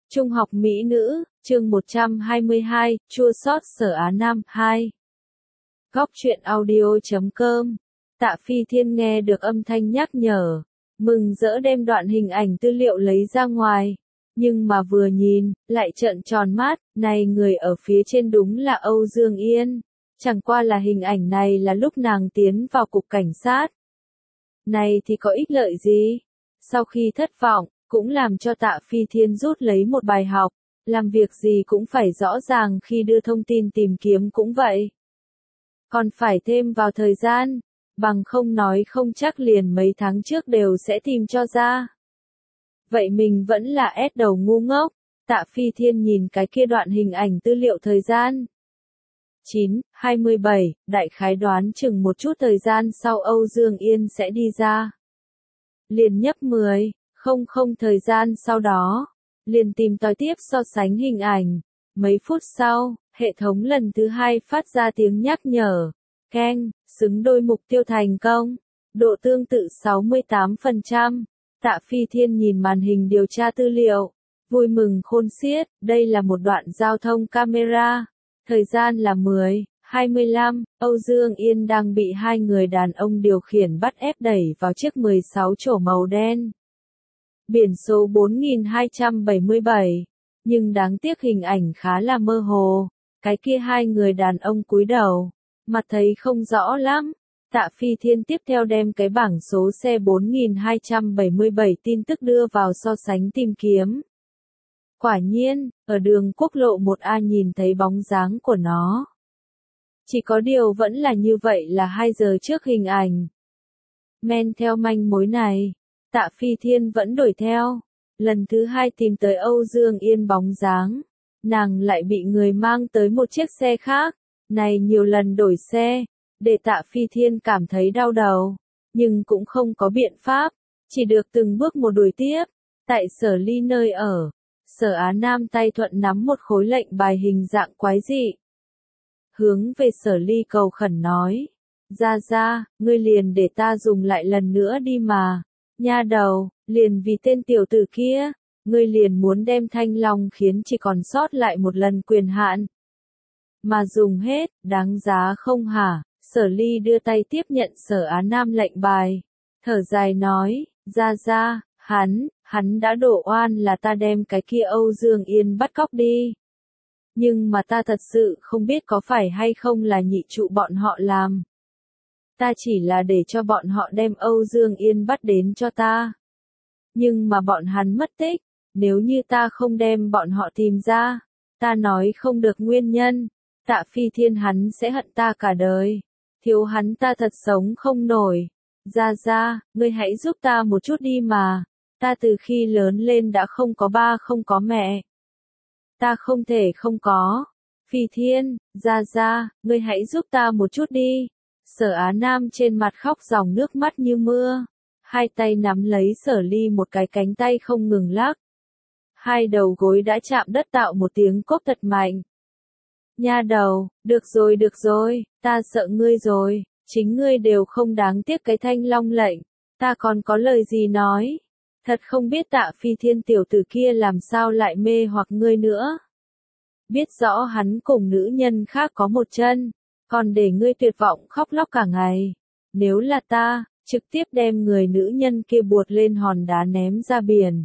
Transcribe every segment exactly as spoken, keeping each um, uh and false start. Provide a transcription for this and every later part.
Trung học Mỹ nữ, chương một trăm hai mươi hai, chua xót Sở Á Nam, hai. Góc truyện audio chấm com. Tạ Phi Thiên nghe được âm thanh nhắc nhở, mừng rỡ đem đoạn hình ảnh tư liệu lấy ra ngoài. Nhưng mà vừa nhìn, lại trợn tròn mắt, này người ở phía trên đúng là Âu Dương Yên. Chẳng qua là hình ảnh này là lúc nàng tiến vào cục cảnh sát. Này thì có ích lợi gì? Sau khi thất vọng, cũng làm cho Tạ Phi Thiên rút lấy một bài học, làm việc gì cũng phải rõ ràng khi đưa thông tin tìm kiếm cũng vậy. Còn phải thêm vào thời gian, bằng không nói không chắc liền mấy tháng trước đều sẽ tìm cho ra. Vậy mình vẫn là ép đầu ngu ngốc. Tạ Phi Thiên nhìn cái kia đoạn hình ảnh tư liệu thời gian. chín, hai mươi bảy, đại khái đoán chừng một chút thời gian sau Âu Dương Yên sẽ đi ra. Liền nhấp mười, không không thời gian sau đó, liền tìm tòi tiếp so sánh hình ảnh. Mấy phút sau, hệ thống lần thứ hai phát ra tiếng nhắc nhở. Keng, xứng đôi mục tiêu thành công. Độ tương tự sáu mươi tám phần trăm. Tạ Phi Thiên nhìn màn hình điều tra tư liệu. Vui mừng khôn xiết, đây là một đoạn giao thông camera. Thời gian là mười, hai mươi lăm, Âu Dương Yên đang bị hai người đàn ông điều khiển bắt ép đẩy vào chiếc mười sáu chỗ màu đen. Biển số bốn nghìn hai trăm bảy mươi bảy, nhưng đáng tiếc hình ảnh khá là mơ hồ, cái kia hai người đàn ông cúi đầu, mặt thấy không rõ lắm. Tạ Phi Thiên tiếp theo đem cái bảng số xe bốn nghìn hai trăm bảy mươi bảy tin tức đưa vào so sánh tìm kiếm. Quả nhiên, ở đường quốc lộ một A nhìn thấy bóng dáng của nó. Chỉ có điều vẫn là như vậy là hai giờ trước hình ảnh. Men theo manh mối này, Tạ Phi Thiên vẫn đuổi theo. Lần thứ hai tìm tới Âu Dương Yên bóng dáng. Nàng lại bị người mang tới một chiếc xe khác. Này nhiều lần đổi xe, để Tạ Phi Thiên cảm thấy đau đầu. Nhưng cũng không có biện pháp, chỉ được từng bước một đuổi tiếp. Tại Sở Ly nơi ở, Sở Á Nam tay thuận nắm một khối lệnh bài hình dạng quái dị. Hướng về Sở Ly cầu khẩn nói. Ra ra, ngươi liền để ta dùng lại lần nữa đi mà. Nha đầu, liền vì tên tiểu tử kia, ngươi liền muốn đem Thanh Long khiến chỉ còn sót lại một lần quyền hạn. Mà dùng hết, đáng giá không hả? Sở Ly đưa tay tiếp nhận Sở Á Nam lệnh bài. Thở dài nói, ra ra, hắn, hắn đã đổ oan là ta đem cái kia Âu Dương Yên bắt cóc đi. Nhưng mà ta thật sự không biết có phải hay không là nhị trụ bọn họ làm. Ta chỉ là để cho bọn họ đem Âu Dương Yên bắt đến cho ta. Nhưng mà bọn hắn mất tích, nếu như ta không đem bọn họ tìm ra, ta nói không được nguyên nhân, Tạ Phi Thiên hắn sẽ hận ta cả đời. Thiếu hắn ta thật sống không nổi. Ra ra, ngươi hãy giúp ta một chút đi mà. Ta từ khi lớn lên đã không có ba không có mẹ. Ta không thể không có. Phi Thiên, ra ra, ngươi hãy giúp ta một chút đi. Sở Á Nam trên mặt khóc dòng nước mắt như mưa. Hai tay nắm lấy Sở Ly một cái cánh tay không ngừng lắc. Hai đầu gối đã chạm đất tạo một tiếng cốp thật mạnh. Nha đầu, được rồi được rồi, ta sợ ngươi rồi, chính ngươi đều không đáng tiếc cái Thanh Long lệnh, ta còn có lời gì nói. Thật không biết Tạ Phi Thiên tiểu tử kia làm sao lại mê hoặc ngươi nữa. Biết rõ hắn cùng nữ nhân khác có một chân, còn để ngươi tuyệt vọng khóc lóc cả ngày. Nếu là ta, trực tiếp đem người nữ nhân kia buột lên hòn đá ném ra biển.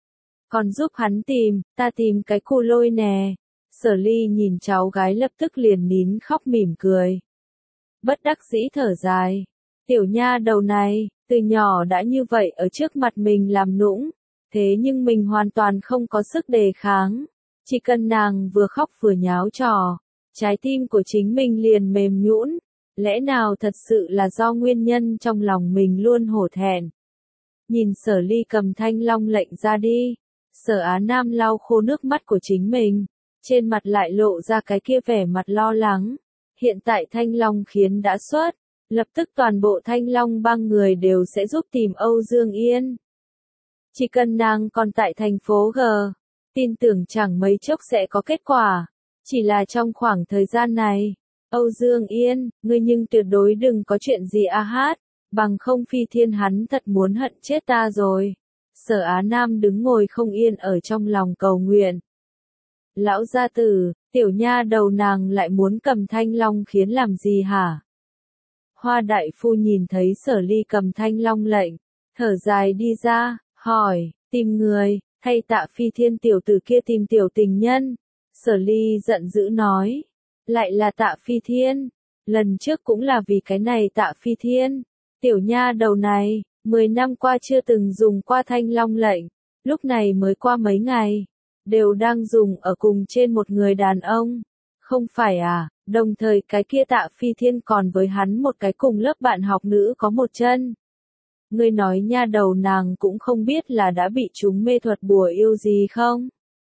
Còn giúp hắn tìm, ta tìm cái cu lôi nè. Sở Ly nhìn cháu gái lập tức liền nín khóc mỉm cười. Bất đắc dĩ thở dài. Tiểu nha đầu này, từ nhỏ đã như vậy ở trước mặt mình làm nũng. Thế nhưng mình hoàn toàn không có sức đề kháng. Chỉ cần nàng vừa khóc vừa nháo trò, trái tim của chính mình liền mềm nhũn. Lẽ nào thật sự là do nguyên nhân trong lòng mình luôn hổ thẹn. Nhìn Sở Ly cầm Thanh Long lệnh ra đi. Sở Á Nam lau khô nước mắt của chính mình. Trên mặt lại lộ ra cái kia vẻ mặt lo lắng. Hiện tại Thanh Long khiến đã xuất. Lập tức toàn bộ Thanh Long bang người đều sẽ giúp tìm Âu Dương Yên. Chỉ cần nàng còn tại thành phố G. Tin tưởng chẳng mấy chốc sẽ có kết quả. Chỉ là trong khoảng thời gian này. Âu Dương Yên, ngươi nhưng tuyệt đối đừng có chuyện gì a hát. Bằng không Phi Thiên hắn thật muốn hận chết ta rồi. Sở Á Nam đứng ngồi không yên ở trong lòng cầu nguyện. Lão gia tử, tiểu nha đầu nàng lại muốn cầm thanh long khiến làm gì hả? Hoa đại phu nhìn thấy Sở Ly cầm thanh long lệnh, thở dài đi ra, hỏi, tìm người, thay Tạ Phi Thiên tiểu tử kia tìm tiểu tình nhân. Sở Ly giận dữ nói, lại là Tạ Phi Thiên, lần trước cũng là vì cái này Tạ Phi Thiên, tiểu nha đầu này, mười năm qua chưa từng dùng qua thanh long lệnh, lúc này mới qua mấy ngày, đều đang dùng ở cùng trên một người đàn ông, không phải à, đồng thời cái kia Tạ Phi Thiên còn với hắn một cái cùng lớp bạn học nữ có một chân. Ngươi nói nha đầu nàng cũng không biết là đã bị chúng mê thuật bùa yêu gì không?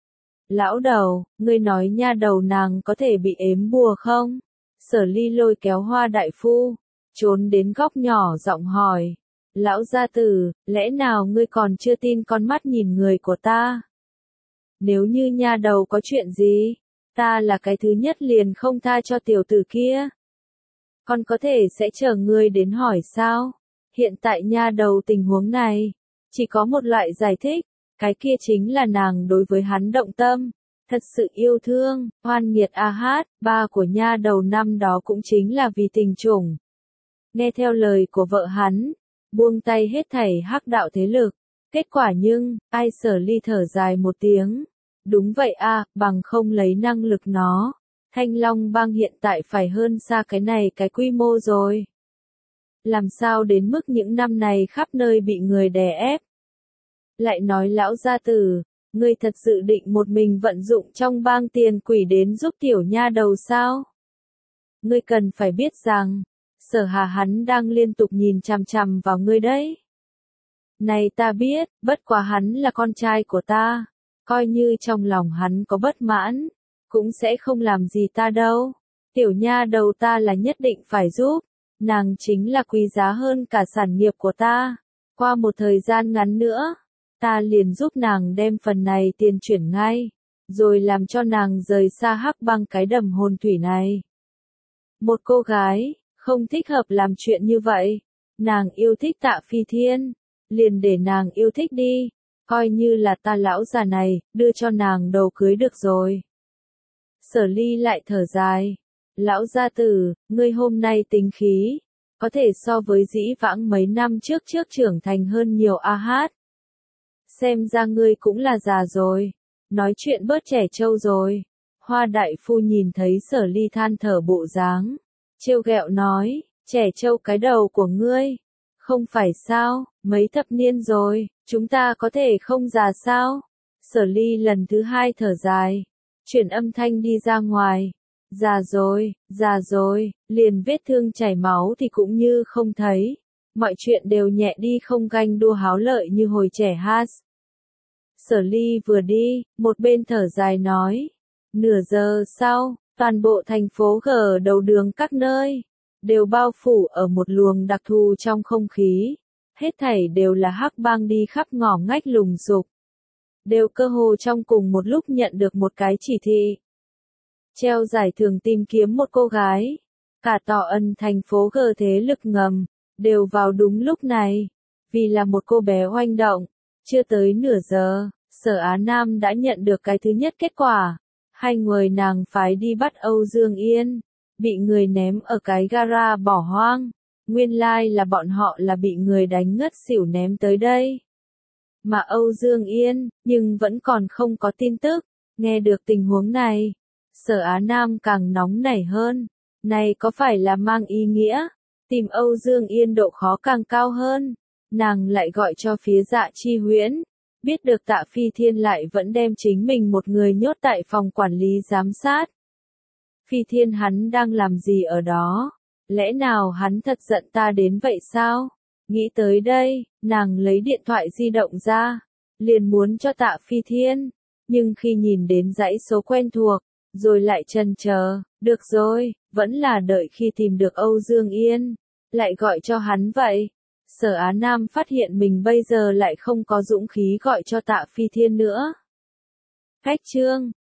Lão đầu, ngươi nói nha đầu nàng có thể bị ếm bùa không? Sở Ly lôi kéo Hoa đại phu, trốn đến góc nhỏ giọng hỏi. Lão gia tử, lẽ nào ngươi còn chưa tin con mắt nhìn người của ta? Nếu như nha đầu có chuyện gì, ta là cái thứ nhất liền không tha cho tiểu tử kia. Con có thể sẽ chờ ngươi đến hỏi sao? Hiện tại nha đầu tình huống này, chỉ có một loại giải thích, cái kia chính là nàng đối với hắn động tâm, thật sự yêu thương, oan nghiệt a hát, ba của nha đầu năm đó cũng chính là vì tình chủng. Nghe theo lời của vợ hắn, buông tay hết thảy hắc đạo thế lực, kết quả nhưng, ai Sở Ly thở dài một tiếng, đúng vậy a, bằng không lấy năng lực nó, Thanh Long bang hiện tại phải hơn xa cái này cái quy mô rồi. Làm sao đến mức những năm này khắp nơi bị người đè ép. Lại nói lão gia tử, ngươi thật sự định một mình vận dụng trong bang tiền quỷ đến giúp tiểu nha đầu sao? Ngươi cần phải biết rằng, Sở Hà hắn đang liên tục nhìn chằm chằm vào ngươi đấy. Này ta biết, bất quá hắn là con trai của ta, coi như trong lòng hắn có bất mãn, cũng sẽ không làm gì ta đâu. Tiểu nha đầu ta là nhất định phải giúp. Nàng chính là quý giá hơn cả sản nghiệp của ta. Qua một thời gian ngắn nữa, ta liền giúp nàng đem phần này tiền chuyển ngay, rồi làm cho nàng rời xa hắc băng cái đầm hồn thủy này. Một cô gái, không thích hợp làm chuyện như vậy. Nàng yêu thích Tạ Phi Thiên, liền để nàng yêu thích đi, coi như là ta lão già này, đưa cho nàng đầu cưới được rồi. Sở Ly lại thở dài. Lão gia tử, ngươi hôm nay tính khí, có thể so với dĩ vãng mấy năm trước trước trưởng thành hơn nhiều a hát. Xem ra ngươi cũng là già rồi, nói chuyện bớt trẻ trâu rồi. Hoa đại phu nhìn thấy Sở Ly than thở bộ dáng, trêu ghẹo nói, trẻ trâu cái đầu của ngươi, không phải sao, mấy thập niên rồi, chúng ta có thể không già sao? Sở Ly lần thứ hai thở dài, chuyển âm thanh đi ra ngoài. Già rồi, già rồi, liền vết thương chảy máu thì cũng như không thấy. Mọi chuyện đều nhẹ đi không ganh đua háo lợi như hồi trẻ hát. Sở Ly vừa đi, một bên thở dài nói. Nửa giờ sau, toàn bộ thành phố gờ đầu đường các nơi, đều bao phủ ở một luồng đặc thù trong không khí. Hết thảy đều là hắc bang đi khắp ngõ ngách lùng sục. Đều cơ hồ trong cùng một lúc nhận được một cái chỉ thị. Treo giải thưởng tìm kiếm một cô gái. Cả Tỏ Ân thành phố gờ thế lực ngầm, đều vào đúng lúc này. Vì là một cô bé oanh động, chưa tới nửa giờ, Sở Á Nam đã nhận được cái thứ nhất kết quả. Hai người nàng phái đi bắt Âu Dương Yên, bị người ném ở cái gara bỏ hoang. Nguyên lai like là bọn họ là bị người đánh ngất xỉu ném tới đây. Mà Âu Dương Yên, nhưng vẫn còn không có tin tức. Nghe được tình huống này, Sở Á Nam càng nóng nảy hơn. Này có phải là mang ý nghĩa, tìm Âu Dương Yên độ khó càng cao hơn. Nàng lại gọi cho phía Dạ Chi Huyễn. Biết được Tạ Phi Thiên lại vẫn đem chính mình một người nhốt tại phòng quản lý giám sát. Phi Thiên hắn đang làm gì ở đó? Lẽ nào hắn thật giận ta đến vậy sao? Nghĩ tới đây, nàng lấy điện thoại di động ra, liền muốn cho Tạ Phi Thiên. Nhưng khi nhìn đến dãy số quen thuộc, rồi lại chần chờ, được rồi, vẫn là đợi khi tìm được Âu Dương Yên, lại gọi cho hắn vậy. Sở Á Nam phát hiện mình bây giờ lại không có dũng khí gọi cho Tạ Phi Thiên nữa. Khách chương